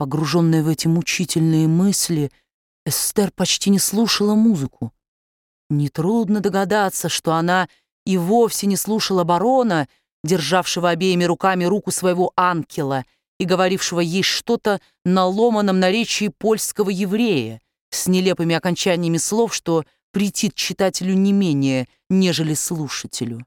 Погруженная в эти мучительные мысли, Эстер почти не слушала музыку. Нетрудно догадаться, что она и вовсе не слушала барона, державшего обеими руками руку своего ангела и говорившего ей что-то на ломаном наречии польского еврея с нелепыми окончаниями слов, что претит читателю не менее, нежели слушателю.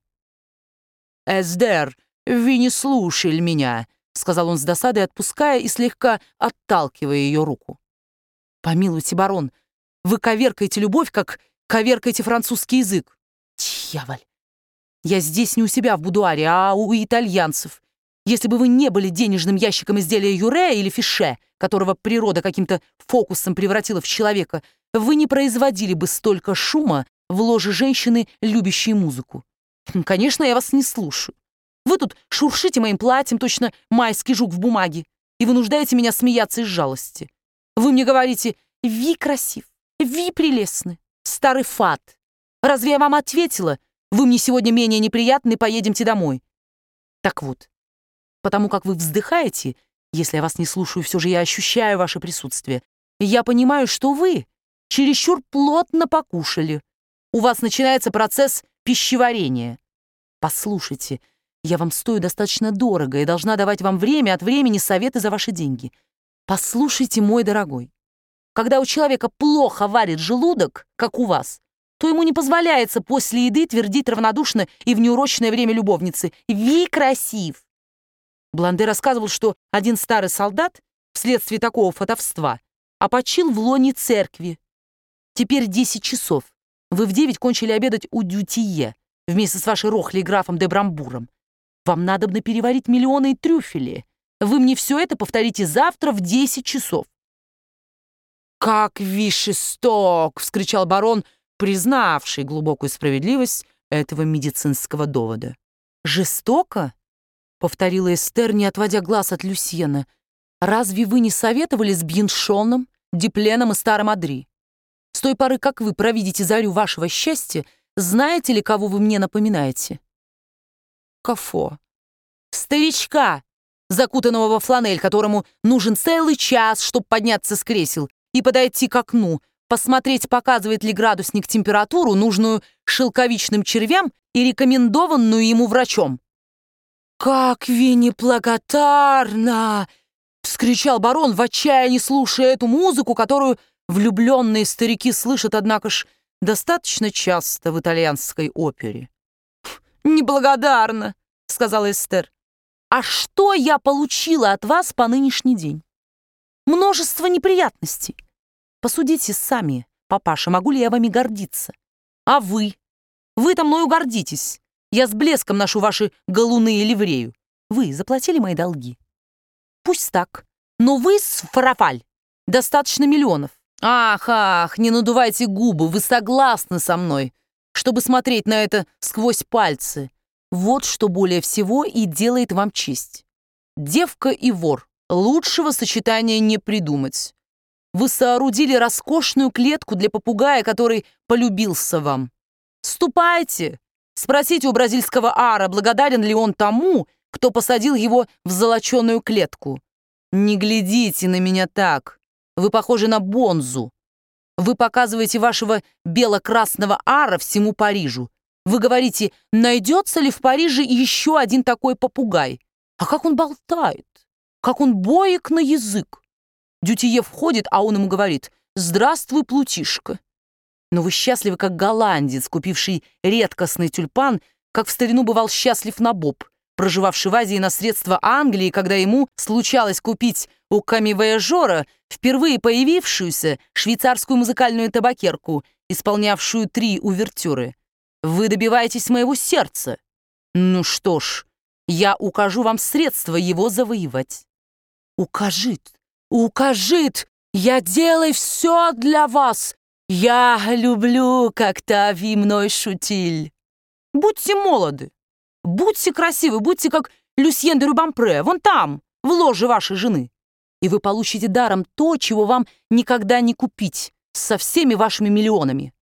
«Эстер, вы не слушали меня», — сказал он с досадой, отпуская и слегка отталкивая ее руку. «Помилуйте, барон, вы коверкаете любовь, как коверкаете французский язык. Дьяволь! Я здесь не у себя в будуаре, а у итальянцев. Если бы вы не были денежным ящиком изделия Юре или Фише, которого природа каким-то фокусом превратила в человека, вы не производили бы столько шума в ложе женщины, любящей музыку. Конечно, я вас не слушаю. Вы тут шуршите моим платьем, точно майский жук в бумаге, и вынуждаете меня смеяться из жалости. Вы мне говорите: «Ви красив, ви прелестны, старый фат». Разве я вам ответила: «Вы мне сегодня менее неприятны, поедемте домой»? Так вот, потому как вы вздыхаете, если я вас не слушаю, все же я ощущаю ваше присутствие, я понимаю, что вы чересчур плотно покушали. У вас начинается процесс пищеварения. Послушайте, я вам стою достаточно дорого и должна давать вам время от времени советы за ваши деньги. Послушайте, мой дорогой, когда у человека плохо варит желудок, как у вас, то ему не позволяется после еды твердить равнодушно и в неурочное время любовницы: «Ви красив». Бланде рассказывал, что один старый солдат вследствие такого фатовства опочил в лоне церкви. Теперь 10 часов. Вы в 9 кончили обедать у Дютие вместе с вашей Рохлей и графом де Брамбуром. Вам надобно переварить миллионы и трюфели. Вы мне все это повторите завтра в 10 часов. «Как ви жесток!» — вскричал барон, признавший глубокую справедливость этого медицинского довода. «Жестоко?» — повторила Эстер, не отводя глаз от Люсьена. «Разве вы не советовали с Бьеншоном, Дипленом и старым Адри? С той поры, как вы провидите зарю вашего счастья, знаете ли, кого вы мне напоминаете?» «Кафо?» «Старичка, закутанного во фланель, которому нужен целый час, чтобы подняться с кресел и подойти к окну, посмотреть, показывает ли градусник температуру, нужную шелковичным червям и рекомендованную ему врачом». «Как ви неблагодарна!» — вскричал барон, в отчаянии слушая эту музыку, которую влюбленные старики слышат, однако ж, достаточно часто в итальянской опере. «Неблагодарна», — сказала Эстер. «А что я получила от вас по нынешний день? Множество неприятностей. Посудите сами, папаша, могу ли я вами гордиться? А вы? Вы-то мною гордитесь. Я с блеском ношу ваши галуны и ливрею. Вы заплатили мои долги? Пусть так. Но вы, Фарафаль, достаточно миллионов. Ах, не надувайте губы, вы согласны со мной, чтобы смотреть на это сквозь пальцы. Вот что более всего и делает вам честь. Девка и вор. Лучшего сочетания не придумать. Вы соорудили роскошную клетку для попугая, который полюбился вам. Ступайте, спросите у бразильского ара, благодарен ли он тому, кто посадил его в золоченую клетку. Не глядите на меня так. Вы похожи на Бонзу. Вы показываете вашего бело-красного ара всему Парижу. Вы говорите, найдется ли в Париже еще один такой попугай. А как он болтает, как он боек на язык. Дютие входит, а он ему говорит: «Здравствуй, плутишка». Но вы счастливы, как голландец, купивший редкостный тюльпан, как в старину бывал счастлив Набоб, проживавший в Азии на средства Англии, когда ему случалось купить у камевояжера впервые появившуюся швейцарскую музыкальную табакерку, исполнявшую 3 увертюры. Вы добиваетесь моего сердца. Ну что ж, я укажу вам средства его завоевать. Укажит, я делаю все для вас. Я люблю, как-то ви мной шутиль. Будьте молоды, будьте красивы, будьте как Люсьен де Рубампре, вон там, в ложе вашей жены. И вы получите даром то, чего вам никогда не купить со всеми вашими миллионами.